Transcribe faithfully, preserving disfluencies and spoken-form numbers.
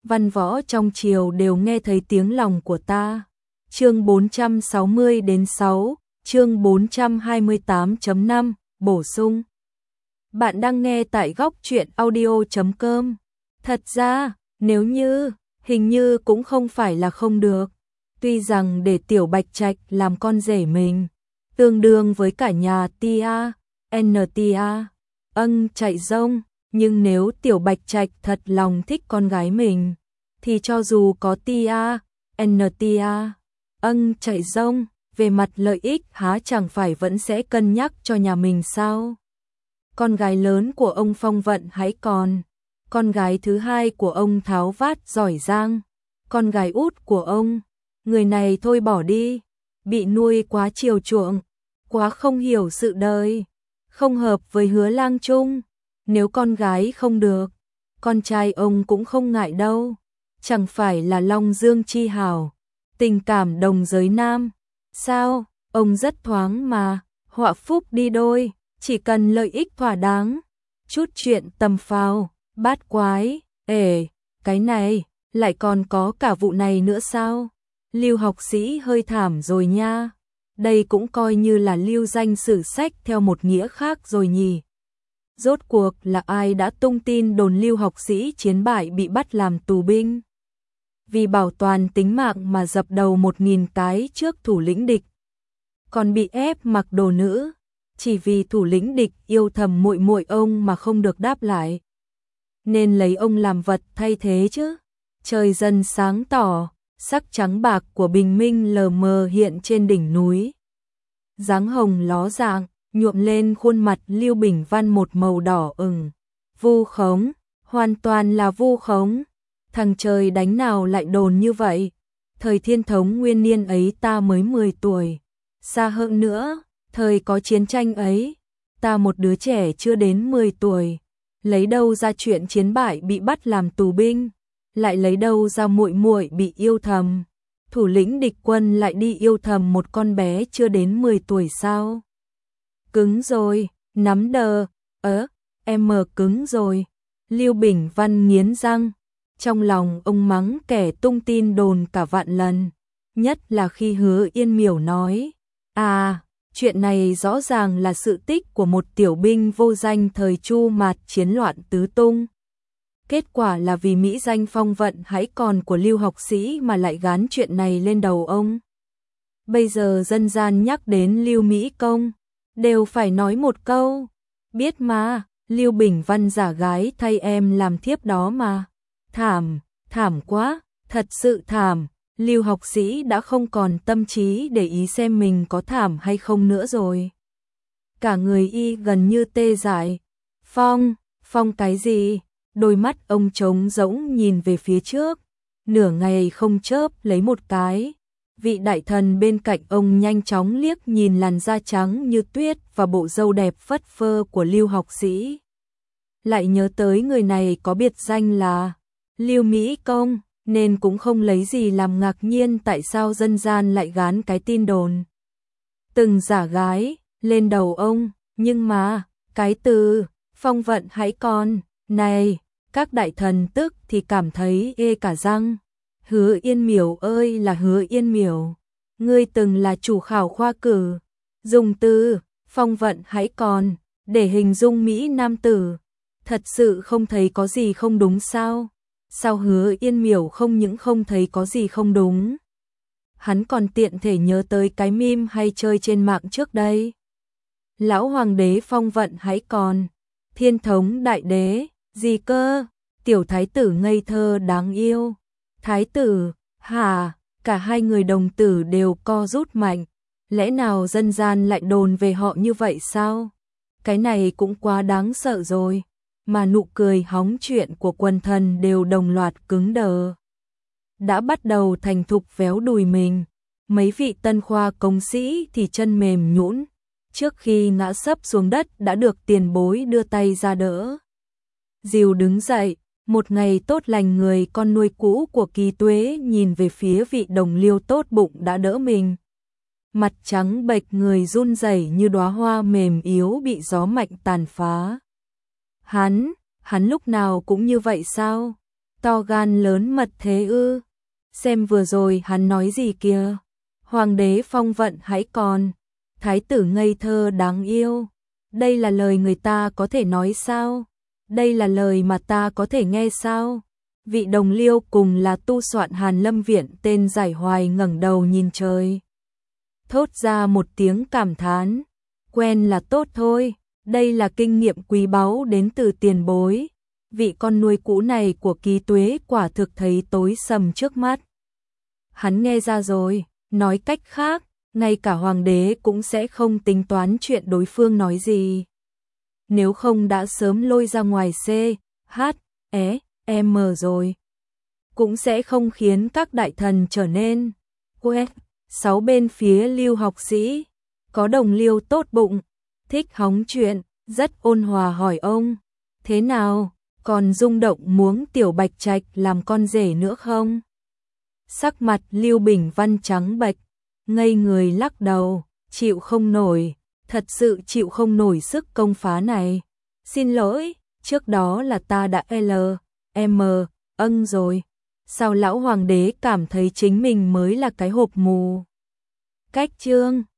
văn võ trong triều đều nghe thấy tiếng lòng của ta. Chương bốn trăm sáu mươi đến sáu, chương bốn trăm hai mươi tám chấm năm, bổ sung. Bạn đang nghe tại góc truyện audio chấm com. Thật ra, nếu như, hình như cũng không phải là không được. Tuy rằng để Tiểu Bạch Trạch làm con rể mình, tương đương với cả nhà Tia, en tê a, ân chạy rông, nhưng nếu Tiểu Bạch Trạch thật lòng thích con gái mình, thì cho dù có Tia, en tê a, ân chạy rông, về mặt lợi ích há chẳng phải vẫn sẽ cân nhắc cho nhà mình sao? Con gái lớn của ông Phong Vận hãy còn, con gái thứ hai của ông tháo vát giỏi giang, con gái út của ông, người này thôi bỏ đi, bị nuôi quá chiều chuộng, quá không hiểu sự đời, không hợp với Hứa Lang Trung. Nếu con gái không được, con trai ông cũng không ngại đâu, chẳng phải là Long Dương chi hảo, tình cảm đồng giới nam. Sao, ông rất thoáng mà, họa phúc đi đôi, chỉ cần lợi ích thỏa đáng, chút chuyện tầm phào, bát quái, ể, cái này, lại còn có cả vụ này nữa sao? Lưu học sĩ hơi thảm rồi nha, đây cũng coi như là lưu danh sử sách theo một nghĩa khác rồi nhỉ. Rốt cuộc là ai đã tung tin đồn Lưu học sĩ chiến bại bị bắt làm tù binh? Vì bảo toàn tính mạng mà dập đầu một nghìn cái trước thủ lĩnh địch, còn bị ép mặc đồ nữ, chỉ vì thủ lĩnh địch yêu thầm muội muội ông mà không được đáp lại, nên lấy ông làm vật thay thế chứ. Trời dần sáng tỏ, sắc trắng bạc của bình minh lờ mờ hiện trên đỉnh núi. Dáng hồng ló dạng, nhuộm lên khuôn mặt Lưu Bình Văn một màu đỏ ửng. Vu khống, hoàn toàn là vu khống. Thằng trời đánh nào lại đồn như vậy? Thời Thiên Thống nguyên niên ấy ta mới mười tuổi. Xa hơn nữa, thời có chiến tranh ấy, ta một đứa trẻ chưa đến mười tuổi, lấy đâu ra chuyện chiến bại bị bắt làm tù binh, lại lấy đâu ra muội muội bị yêu thầm. Thủ lĩnh địch quân lại đi yêu thầm một con bé chưa đến mười tuổi sao? Cứng rồi, nắm đờ, ớ, em mờ cứng rồi. Lưu Bình Văn nghiến răng, trong lòng ông mắng kẻ tung tin đồn cả vạn lần, nhất là khi Hứa Yên Miểu nói, à, chuyện này rõ ràng là sự tích của một tiểu binh vô danh thời Chu Mạt chiến loạn tứ tung. Kết quả là vì mỹ danh Phong Vận hãy còn của Lưu học sĩ mà lại gán chuyện này lên đầu ông. Bây giờ dân gian nhắc đến Lưu Mỹ Công, đều phải nói một câu, biết mà, Lưu Bình Văn giả gái thay em làm thiếp đó mà. Thảm, thảm quá, thật sự thảm. Lưu học sĩ đã không còn tâm trí để ý xem mình có thảm hay không nữa rồi. Cả người y gần như tê dại. Phong, Phong cái gì? Đôi mắt ông trống rỗng nhìn về phía trước, nửa ngày không chớp lấy một cái. Vị đại thần bên cạnh ông nhanh chóng liếc nhìn làn da trắng như tuyết và bộ râu đẹp phất phơ của Lưu học sĩ. Lại nhớ tới người này có biệt danh là Lưu Mỹ Công, nên cũng không lấy gì làm ngạc nhiên tại sao dân gian lại gán cái tin đồn từng giả gái lên đầu ông. Nhưng mà, cái từ Phong Vận hãy còn, này, các đại thần tức thì cảm thấy ê cả răng. Hứa Yên Miểu ơi là Hứa Yên Miểu, ngươi từng là chủ khảo khoa cử, dùng từ Phong Vận hãy còn để hình dung Mỹ nam tử, thật sự không thấy có gì không đúng sao? Sao Hứa Yên Miểu không những không thấy có gì không đúng, hắn còn tiện thể nhớ tới cái meme hay chơi trên mạng trước đây. Lão hoàng đế Phong Vận hãy còn, Thiên Thống đại đế, gì cơ, tiểu thái tử ngây thơ đáng yêu. Thái tử, hả, cả hai người đồng tử đều co rút mạnh, lẽ nào dân gian lại đồn về họ như vậy sao? Cái này cũng quá đáng sợ rồi, mà nụ cười hóng chuyện của quần thần đều đồng loạt cứng đờ. Đã bắt đầu thành thục véo đùi mình, mấy vị tân khoa công sĩ thì chân mềm nhũn, trước khi ngã sấp xuống đất đã được tiền bối đưa tay ra đỡ. Dìu đứng dậy, một ngày tốt lành người con nuôi cũ của Kỳ Tuế nhìn về phía vị đồng liêu tốt bụng đã đỡ mình. Mặt trắng bệch người run rẩy như đóa hoa mềm yếu bị gió mạnh tàn phá. Hắn, hắn lúc nào cũng như vậy sao? To gan lớn mật thế ư? Xem vừa rồi hắn nói gì kìa? Hoàng đế phong vận hãy còn, thái tử ngây thơ đáng yêu. Đây là lời người ta có thể nói sao? Đây là lời mà ta có thể nghe sao? Vị đồng liêu cùng là tu soạn Hàn Lâm Viện tên Giải Hoài ngẩng đầu nhìn trời, thốt ra một tiếng cảm thán. Quen là tốt thôi, đây là kinh nghiệm quý báu đến từ tiền bối. Vị con nuôi cũ này của Ký Tuế quả thực thấy tối sầm trước mắt. Hắn nghe ra rồi, nói cách khác, ngay cả hoàng đế cũng sẽ không tính toán chuyện đối phương nói gì. Nếu không đã sớm lôi ra ngoài C, H, E, M rồi. Cũng sẽ không khiến các đại thần trở nên quét. Sáu bên phía Lưu học sĩ, có đồng liêu tốt bụng, thích hóng chuyện, rất ôn hòa hỏi ông, thế nào, còn rung động muốn tiểu Bạch Trạch làm con rể nữa không? Sắc mặt Lưu Bình Văn trắng bệch, ngây người lắc đầu, chịu không nổi, thật sự chịu không nổi sức công phá này. Xin lỗi, trước đó là ta đã L, M, âng rồi. Sao lão hoàng đế cảm thấy chính mình mới là cái hộp mù? Cách chương